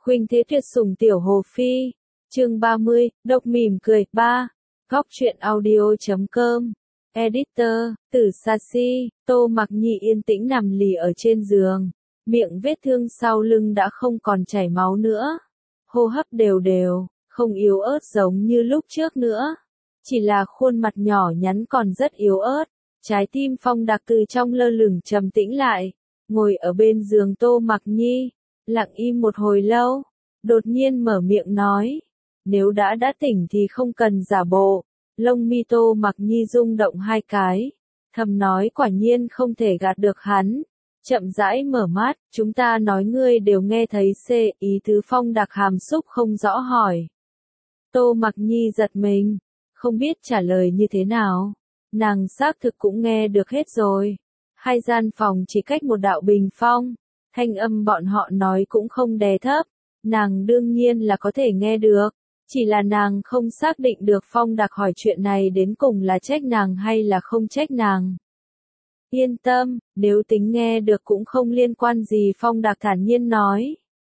Khuynh Thế Tuyệt Sủng Tiểu Hồ Phi, chương 30, độc mỉm cười, 3, góc truyện audio.com, editor, Tử Sashi, Tô Mặc Nhi yên tĩnh nằm lì ở trên giường, miệng vết thương sau lưng đã không còn chảy máu nữa, hô hấp đều đều, không yếu ớt giống như lúc trước nữa, chỉ là khuôn mặt nhỏ nhắn còn rất yếu ớt, trái tim Phong Đạc từ trong lơ lửng trầm tĩnh lại, ngồi ở bên giường Tô Mặc Nhi, lặng im một hồi lâu, đột nhiên mở miệng nói, nếu đã tỉnh thì không cần giả bộ, lông mi Tô Mặc Nhi rung động hai cái, thầm nói quả nhiên không thể gạt được hắn, chậm rãi mở mắt, chúng ta nói ngươi đều nghe thấy ý tứ Phong Đạc hàm xúc không rõ hỏi. Tô Mặc Nhi giật mình, không biết trả lời như thế nào, nàng xác thực cũng nghe được hết rồi, hai gian phòng chỉ cách một đạo bình phong, thanh âm bọn họ nói cũng không đè thấp, nàng đương nhiên là có thể nghe được, chỉ là nàng không xác định được Phong Đạc hỏi chuyện này đến cùng là trách nàng hay là không trách nàng. Yên tâm, nếu tính nghe được cũng không liên quan gì, Phong Đạc thản nhiên nói.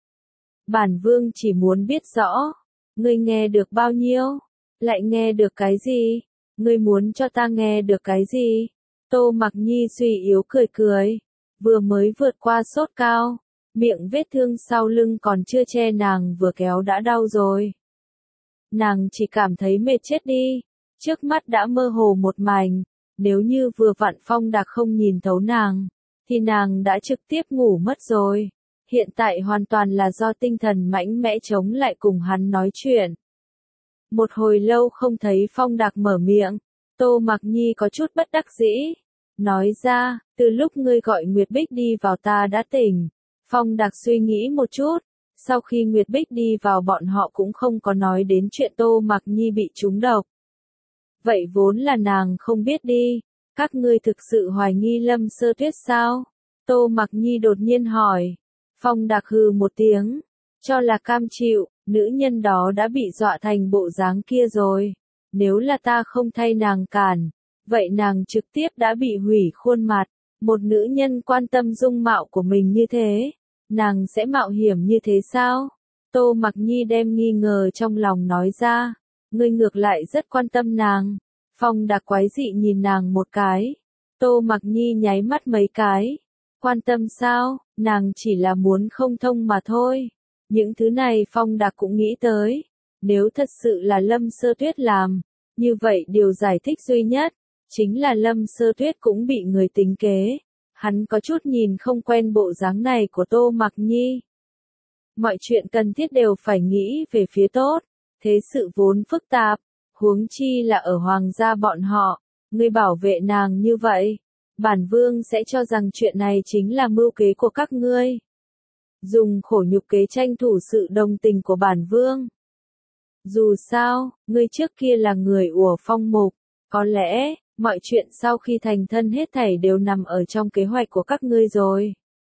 Bản vương chỉ muốn biết rõ, ngươi nghe được bao nhiêu, lại nghe được cái gì, ngươi muốn cho ta nghe được cái gì? Tô Mặc Nhi suy yếu cười cười, vừa mới vượt qua sốt cao, miệng vết thương sau lưng còn chưa che nàng vừa kéo đã đau rồi. Nàng chỉ cảm thấy mệt chết đi, trước mắt đã mơ hồ một mảnh, nếu như vừa vặn Phong Đạc không nhìn thấu nàng, thì nàng đã trực tiếp ngủ mất rồi. Hiện tại hoàn toàn là do tinh thần mạnh mẽ chống lại cùng hắn nói chuyện. Một hồi lâu không thấy Phong Đạc mở miệng, Tô Mặc Nhi có chút bất đắc dĩ, nói ra, từ lúc ngươi gọi Nguyệt Bích đi vào ta đã tỉnh. Phong Đạc suy nghĩ một chút, sau khi Nguyệt Bích đi vào bọn họ cũng không có nói đến chuyện Tô Mặc Nhi bị trúng độc. Vậy vốn là nàng không biết đi, các ngươi thực sự hoài nghi Lâm Sơ Tuyết sao? Tô Mặc Nhi đột nhiên hỏi. Phong Đạc hừ một tiếng, cho là cam chịu, nữ nhân đó đã bị dọa thành bộ dáng kia rồi. Nếu là ta không thay nàng cản, vậy nàng trực tiếp đã bị hủy khuôn mặt. Một nữ nhân quan tâm dung mạo của mình như thế, nàng sẽ mạo hiểm như thế sao? Tô Mặc Nhi đem nghi ngờ trong lòng nói ra, ngươi ngược lại rất quan tâm nàng. Phong Đạc quái dị nhìn nàng một cái, Tô Mặc Nhi nháy mắt mấy cái. Quan tâm sao, nàng chỉ là muốn không thông mà thôi. Những thứ này Phong Đạc cũng nghĩ tới. Nếu thật sự là Lâm Sơ Tuyết làm, như vậy điều giải thích duy nhất, chính là Lâm Sơ Tuyết cũng bị người tính kế. Hắn có chút nhìn không quen bộ dáng này của Tô Mặc Nhi. Mọi chuyện cần thiết đều phải nghĩ về phía tốt, thế sự vốn phức tạp, huống chi là ở hoàng gia bọn họ, ngươi bảo vệ nàng như vậy. Bản vương sẽ cho rằng chuyện này chính là mưu kế của các ngươi. Dùng khổ nhục kế tranh thủ sự đồng tình của bản vương. Dù sao, ngươi trước kia là người của Phong Mục, có lẽ, mọi chuyện sau khi thành thân hết thảy đều nằm ở trong kế hoạch của các ngươi rồi.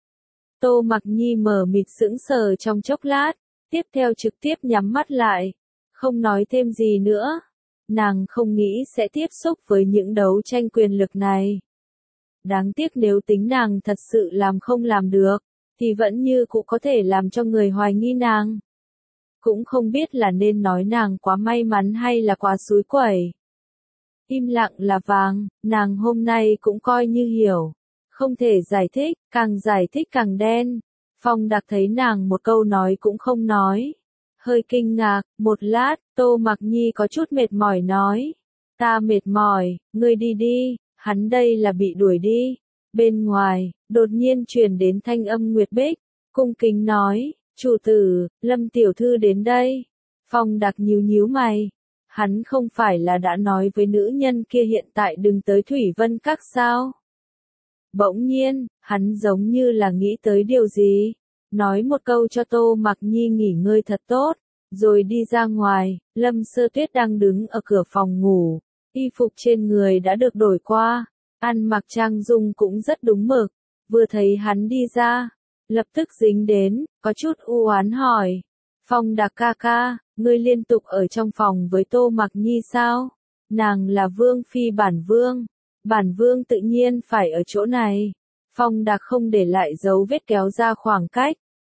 Tô Mặc Nhi mờ mịt sững sờ trong chốc lát, tiếp theo trực tiếp nhắm mắt lại, không nói thêm gì nữa. Nàng không nghĩ sẽ tiếp xúc với những đấu tranh quyền lực này. Đáng tiếc nếu tính nàng thật sự làm không làm được, thì vẫn như cũng có thể làm cho người hoài nghi nàng. Cũng không biết là nên nói nàng quá may mắn hay là quá xúi quẩy. Im lặng là vàng, nàng hôm nay cũng coi như hiểu. Không thể giải thích càng đen. Phong Đạc thấy nàng một câu nói cũng không nói. Hơi kinh ngạc, một lát, Tô Mặc Nhi có chút mệt mỏi nói. Ta mệt mỏi, ngươi đi đi. Hắn đây là bị đuổi đi. Bên ngoài, đột nhiên truyền đến thanh âm Nguyệt Bích, cung kính nói, chủ tử, Lâm tiểu thư đến đây. Phong Đạc nhíu nhíu mày. Hắn không phải là đã nói với nữ nhân kia hiện tại đừng tới Thủy Vân Các sao? Bỗng nhiên, hắn giống như là nghĩ tới điều gì. Nói một câu cho Tô Mặc Nhi nghỉ ngơi thật tốt, rồi đi ra ngoài. Lâm Sơ Tuyết đang đứng ở cửa phòng ngủ. Y phục trên người đã được đổi qua, ăn mặc trang dung cũng rất đúng mực, vừa thấy hắn đi ra, lập tức dính đến, có chút u oán hỏi, Phong Đạc ca ca, ngươi liên tục ở trong phòng với Tô Mặc Nhi sao? Nàng là vương phi bản vương tự nhiên phải ở chỗ này. Phong Đạc không để lại dấu vết kéo ra khoảng cách,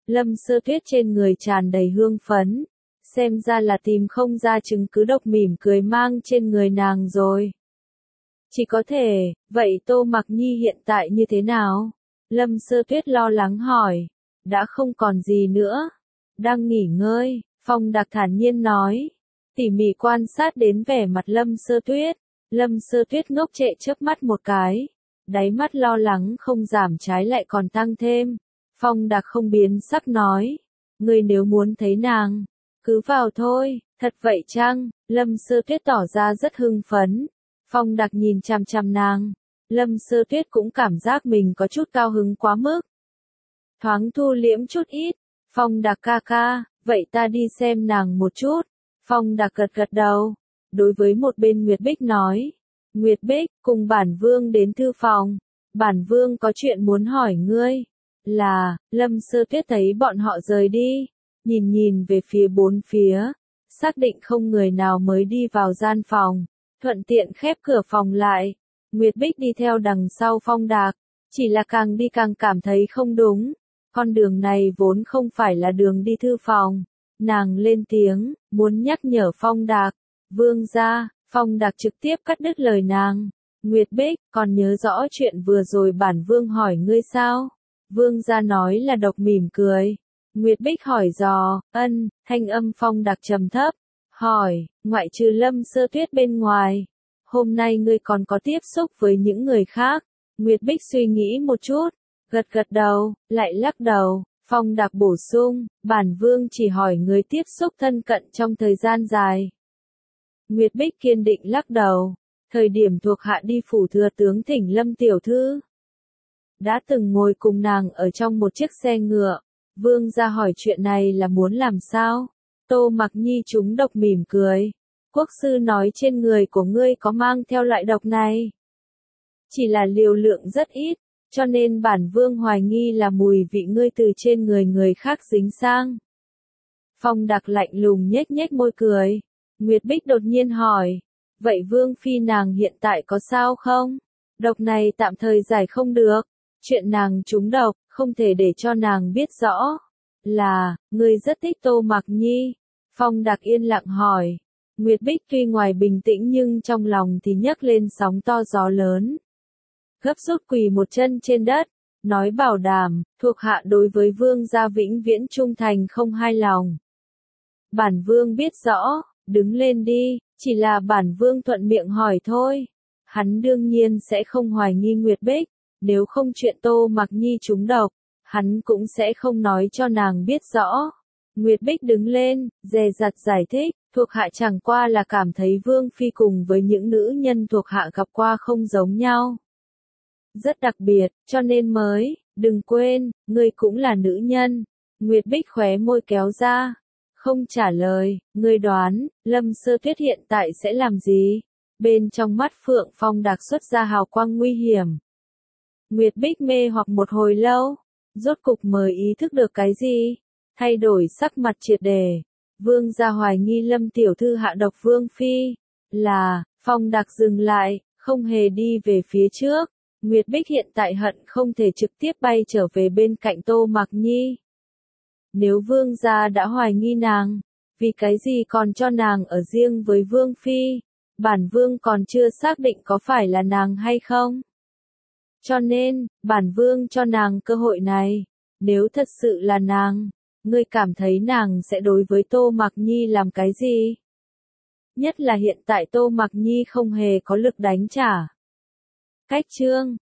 Lâm Sơ Tuyết trên người tràn đầy hương phấn. Xem ra là tìm không ra chứng cứ độc mỉm cười mang trên người nàng rồi. Chỉ có thể, vậy Tô Mặc Nhi hiện tại như thế nào? Lâm Sơ Tuyết lo lắng hỏi. Đã không còn gì nữa. Đang nghỉ ngơi, Phong Đạc thản nhiên nói. Tỉ mỉ quan sát đến vẻ mặt Lâm Sơ Tuyết. Lâm Sơ Tuyết ngốc trệ chớp mắt một cái. Đáy mắt lo lắng không giảm trái lại còn tăng thêm. Phong Đạc không biến sắc nói. Ngươi nếu muốn thấy nàng, cứ vào thôi. Thật vậy chăng? Lâm Sơ Tuyết tỏ ra rất hưng phấn. Phong Đạc nhìn chằm chằm nàng. Lâm Sơ Tuyết cũng cảm giác mình có chút cao hứng quá mức. Thoáng thu liễm chút ít. Phong Đạc ca ca, vậy ta đi xem nàng một chút. Phong Đạc gật gật đầu. Đối với một bên Nguyệt Bích nói. Nguyệt Bích, cùng bản vương đến thư phòng. Bản vương có chuyện muốn hỏi ngươi. Là, Lâm Sơ Tuyết thấy bọn họ rời đi. Nhìn về phía bốn phía. Xác định không người nào mới đi vào gian phòng. Thuận tiện khép cửa phòng lại. Nguyệt Bích đi theo đằng sau Phong Đạc. Chỉ là càng đi càng cảm thấy không đúng. Con đường này vốn không phải là đường đi thư phòng. Nàng lên tiếng, muốn nhắc nhở Phong Đạc. Vương gia, Phong Đạc trực tiếp cắt đứt lời nàng. Nguyệt Bích, còn nhớ rõ chuyện vừa rồi bản vương hỏi ngươi sao? Vương gia nói là độc mỉm cười. Nguyệt Bích hỏi dò, thanh âm Phong Đạc trầm thấp. Hỏi, ngoại trừ Lâm Sơ Tuyết bên ngoài. Hôm nay ngươi còn có tiếp xúc với những người khác. Nguyệt Bích suy nghĩ một chút. Gật gật đầu, lại lắc đầu. Phong Đạc bổ sung, bản vương chỉ hỏi người tiếp xúc thân cận trong thời gian dài. Nguyệt Bích kiên định lắc đầu. Thời điểm thuộc hạ đi phủ thừa tướng thỉnh Lâm tiểu thư. Đã từng ngồi cùng nàng ở trong một chiếc xe ngựa. Vương gia hỏi chuyện này là muốn làm sao? Tô Mặc Nhi trúng độc mỉm cười. Quốc sư nói trên người của ngươi có mang theo loại độc này. Chỉ là liều lượng rất ít, cho nên bản vương hoài nghi là mùi vị ngươi từ trên người khác dính sang. Phong Đạc lạnh lùng nhếch nhếch môi cười. Nguyệt Bích đột nhiên hỏi. Vậy vương phi nàng hiện tại có sao không? Độc này tạm thời giải không được. Chuyện nàng trúng độc, không thể để cho nàng biết rõ. Là, ngươi rất thích Tô Mặc Nhi. Phong Đạc yên lặng hỏi. Nguyệt Bích tuy ngoài bình tĩnh nhưng trong lòng thì nhấc lên sóng to gió lớn. Gấp rút quỳ một chân trên đất, nói bảo đảm, thuộc hạ đối với vương gia vĩnh viễn trung thành không hai lòng. Bản vương biết rõ, đứng lên đi, chỉ là bản vương thuận miệng hỏi thôi. Hắn đương nhiên sẽ không hoài nghi Nguyệt Bích, nếu không chuyện Tô Mặc Nhi trúng độc, hắn cũng sẽ không nói cho nàng biết rõ. Nguyệt Bích đứng lên, dè dặt giải thích, thuộc hạ chẳng qua là cảm thấy vương phi cùng với những nữ nhân thuộc hạ gặp qua không giống nhau. Rất đặc biệt, cho nên mới, đừng quên, ngươi cũng là nữ nhân. Nguyệt Bích khóe môi kéo ra. Không trả lời, ngươi đoán, Lâm Sơ Tuyết hiện tại sẽ làm gì? Bên trong mắt Phượng Phong Đạc xuất ra hào quang nguy hiểm. Nguyệt Bích mê hoặc một hồi lâu, rốt cục mới ý thức được cái gì? Thay đổi sắc mặt triệt để. Vương gia hoài nghi Lâm tiểu thư hạ độc vương phi. Là, Phong Đạc dừng lại, không hề đi về phía trước. Nguyệt Bích hiện tại hận không thể trực tiếp bay trở về bên cạnh Tô Mặc Nhi. Nếu vương gia đã hoài nghi nàng, vì cái gì còn cho nàng ở riêng với vương phi? Bản vương còn chưa xác định có phải là nàng hay không. Cho nên, bản vương cho nàng cơ hội này. Nếu thật sự là nàng, ngươi cảm thấy nàng sẽ đối với Tô Mặc Nhi làm cái gì? Nhất là hiện tại Tô Mặc Nhi không hề có lực đánh trả. Cách chương